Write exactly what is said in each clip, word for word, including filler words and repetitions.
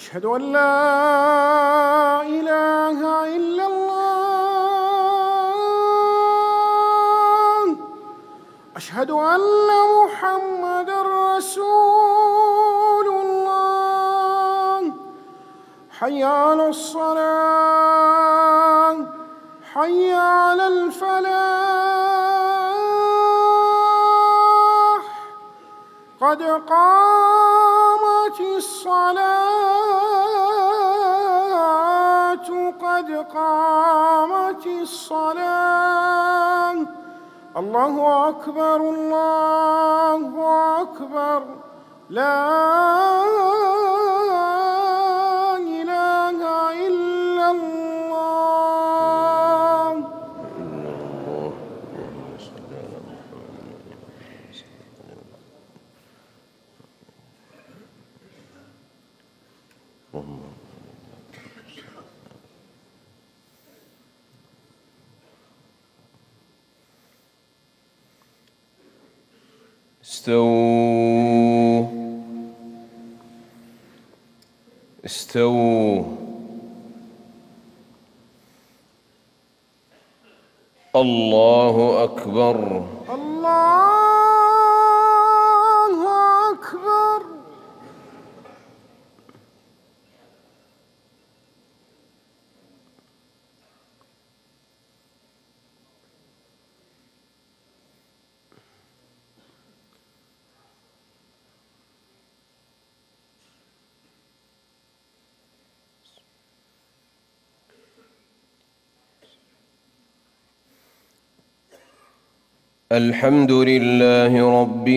أشهد أن لا إله إلا الله. أشهد أن محمدًا رسول الله. حي على الصلاة، حي على الفلاح، قد قامت الصلاة، قد قامت الصلاة. الله أكبر، الله أكبر، لا إله إلا الله. استووا استووا الله أكبر، الله أكبر. الحمد لله رب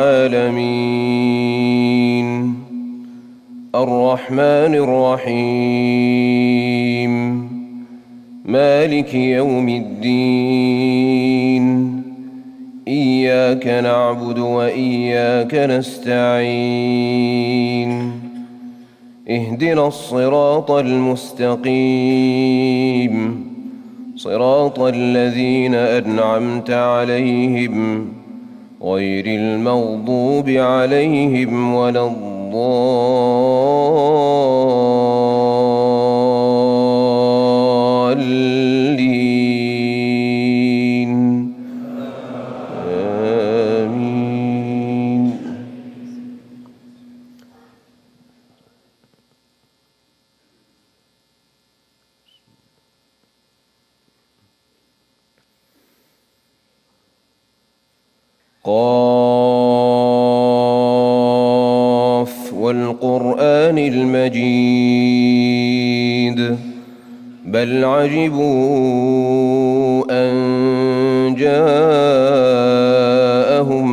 العالمين، الرحمن الرحيم، مالك يوم الدين. إياك نعبد وإياك نستعين. اهدنا الصراط المستقيم، صراط الذين أنعمت عليهم غير المغضوب عليهم ولا الضالين. آمين. قاف والقرآن المجيد، بل عجبوا أن جاءهم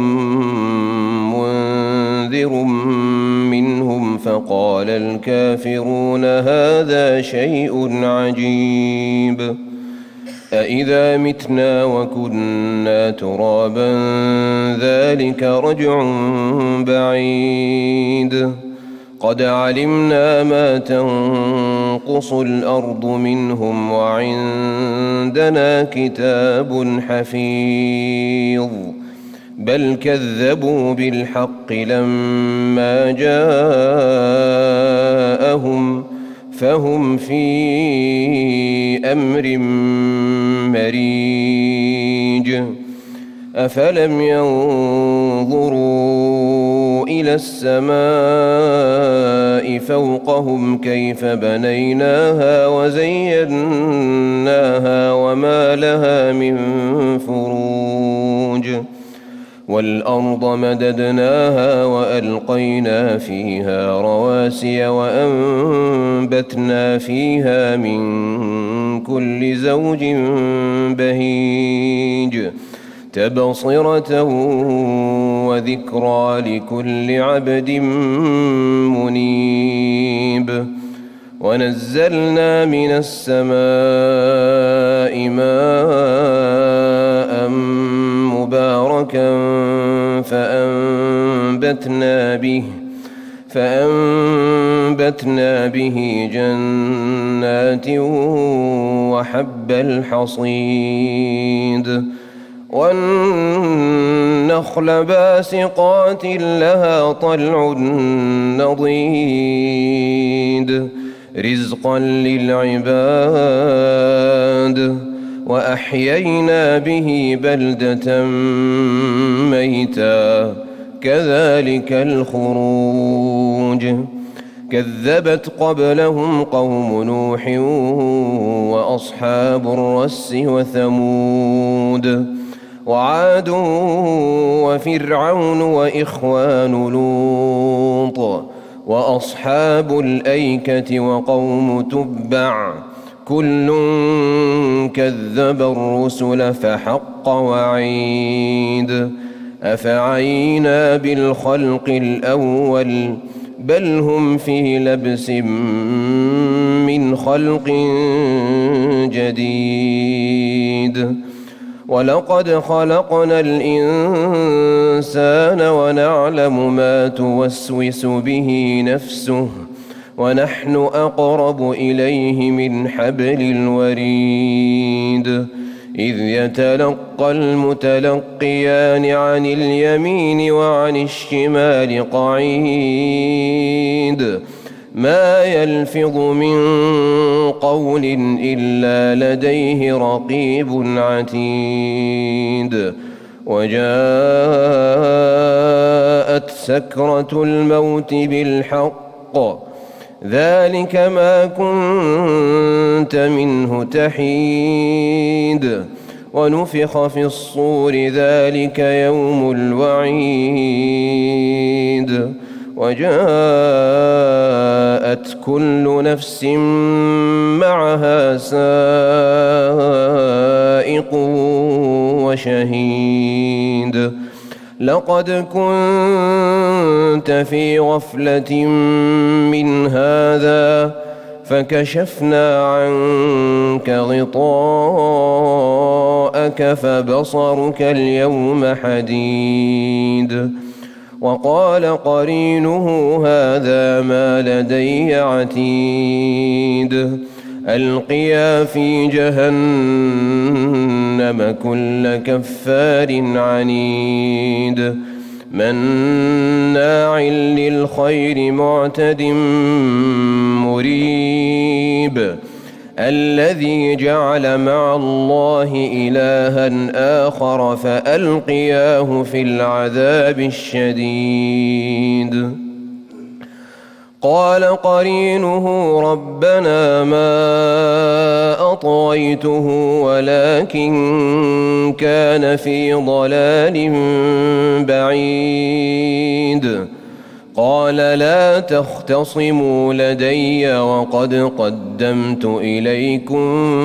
منذر منهم فقال الكافرون هذا شيء عجيب. أإذا متنا وكنا ترابا ذلك رجع بعيد. قد علمنا ما تنقص الأرض منهم وعندنا كتاب حفيظ. بل كذبوا بالحق لما جاءهم فهم في أمر مريج. أفلم ينظروا إلى السماء فوقهم كيف بنيناها وزيناها وما لها من فروج. والأرض مددناها وألقينا فيها رواسي وأنبتنا فيها من كل زوج بهيج. تبصرة وذكرى لكل عبد منيب. ونزلنا من السماء ماء مباركا فأنبتنا به فأنبتنا به جنات وحب الحصيد والنخل باسقات لها طلع نضيد رزقا للعباد وأحيينا به بلدة ميتا كذلك الخروج كذبت قبلهم قوم نوح وأصحاب الرس وثمود وعاد وفرعون وإخوان لوط وأصحاب الأيكة وقوم تبع كل كذب الرسل فحق وعيد أفعينا بالخلق الأول بل هم في لبس من خلق جديد ولقد خلقنا الإنسان ونعلم ما توسوس به نفسه ونحن أقرب إليه من حبل الوريد إذ يتلقى المتلقيان عن اليمين وعن الشمال قعيد ما يلفظ من قول إلا لديه رقيب عتيد وجاءت سكرة الموت بالحق ذلك ما كنت منه تحيد ونفخ في الصور ذلك يوم الوعيد وجاءت كل نفس معها سائق وشهيد لقد كنت في غفلة من هذا فكشفنا عنك غطاءك فبصرك اليوم حديد وقال قرينه هذا ما لدي عتيد ألقيا في جهنم كل كفار عنيد مناع للخير معتد مريب الذي جعل مع الله إلها آخر فألقياه في العذاب الشديد قال قرينه ربنا ما أطغيته ولكن كان في ضلال بعيد قال لا تختصموا لدي وقد قدمت إليكم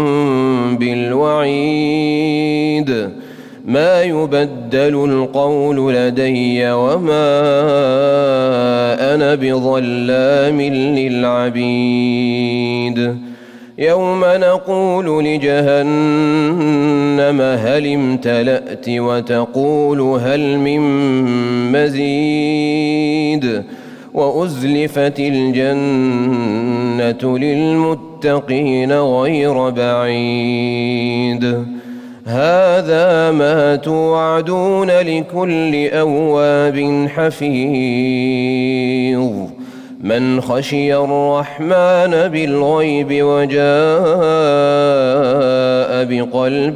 بالوعيد ما يبدل القول لدي وما أنا بظلام للعبيد يوم نقول لجهنم هل امتلأت وتقول هل من مزيد وأزلفت الجنة للمتقين غير بعيد هذا ما توعدون لكل أواب حفيظ من خشي الرحمن بالغيب وجاء بقلب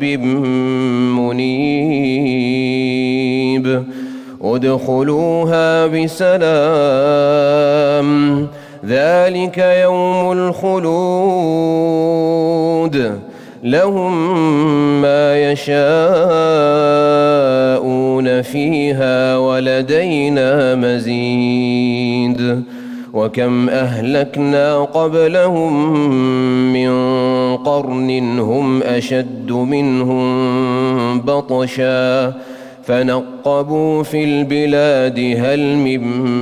منيب ادخلوها بسلام ذلك يوم الخلود لهم ما يشاءون فيها ولدينا مزيد وكم أهلكنا قبلهم من قرن هم أشد منهم بطشا فنقبوا في البلاد هل من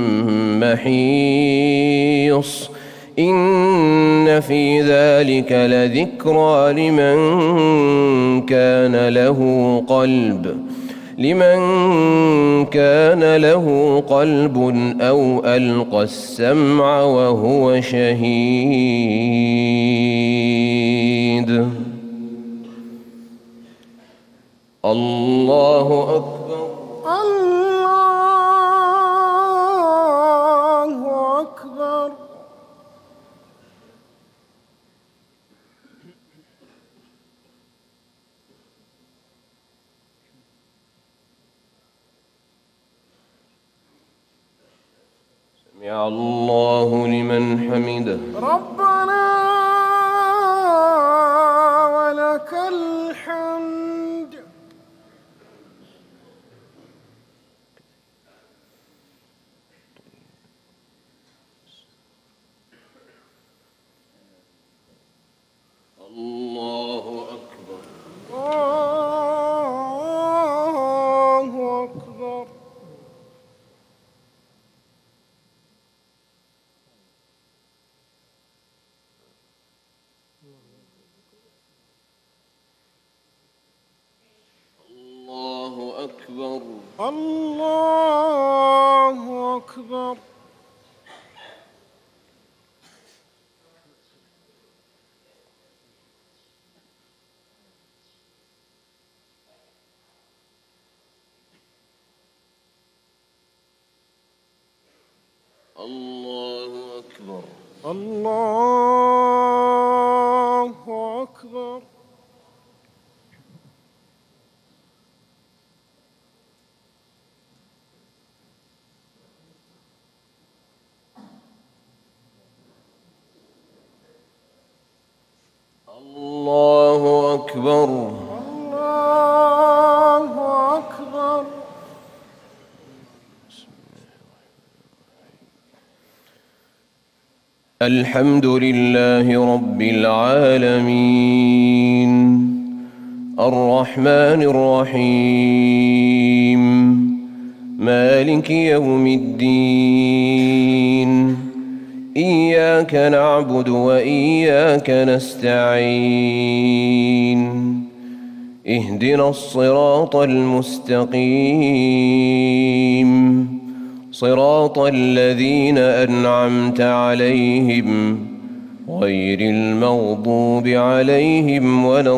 محيص إن في ذلك لذكرى لمن كان له قلب لمن كان له قلب أو ألقى السمع وهو شهيد الله أكبر. الله أكبر. سمع الله لمن حمده. ربنا ولك الحمد. الله أكبر. الله أكبر. الله أكبر. الله أكبر. الله أكبر. الله أكبر. الله أكبر. الله أكبر. الحمد لله رب العالمين الرحمن الرحيم مالك يوم الدين إياك نعبد وإياك نستعين اهدنا الصراط المستقيم صراط الذين أنعمت عليهم غير المغضوب عليهم ولا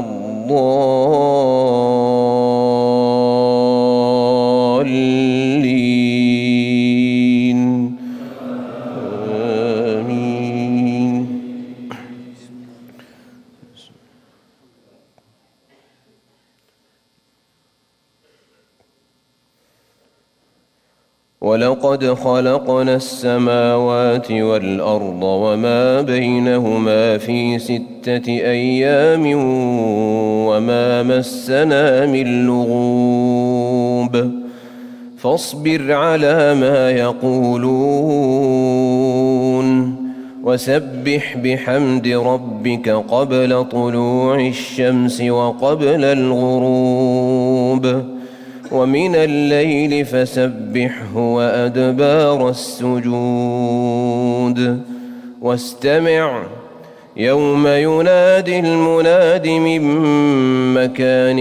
الضالين آمين. ولقد خلقنا السماوات والأرض وما بينهما في ستة أيام وما مسنا من لغوب فاصبر على ما يقولون وسبح بحمد ربك قبل طلوع الشمس وقبل الغروب ومن الليل فسبحه وأدبار السجود واستمع يوم ينادي المناد من مكان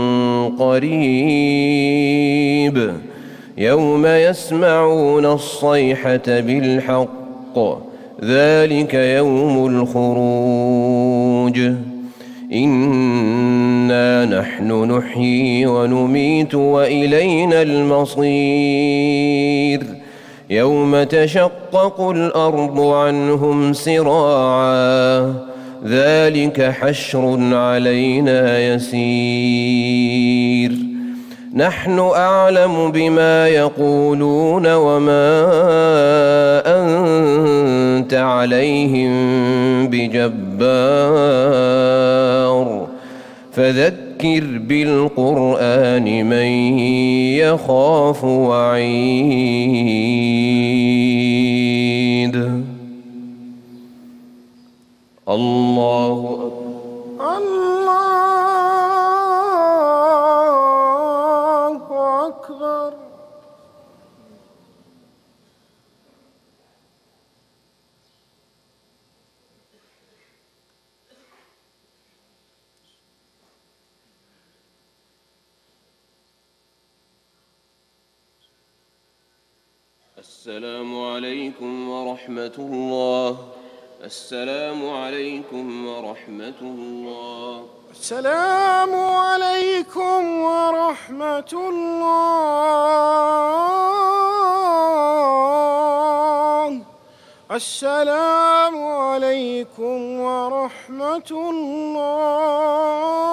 قريب يوم يسمعون الصيحة بالحق ذلك يوم الخروج إنا نحن نحيي ونميت وإلينا المصير يوم تشقق الأرض عنهم سراعا ذلك حشر علينا يسير نحن أعلم بما يقولون وما أنت عليهم بجبار فذكر بالقرآن من يخاف وعيد. الله أكبر. الله أكبر. السلام عليكم ورحمة الله. السلام عليكم ورحمة الله. السلام عليكم ورحمة الله. السلام عليكم ورحمة الله.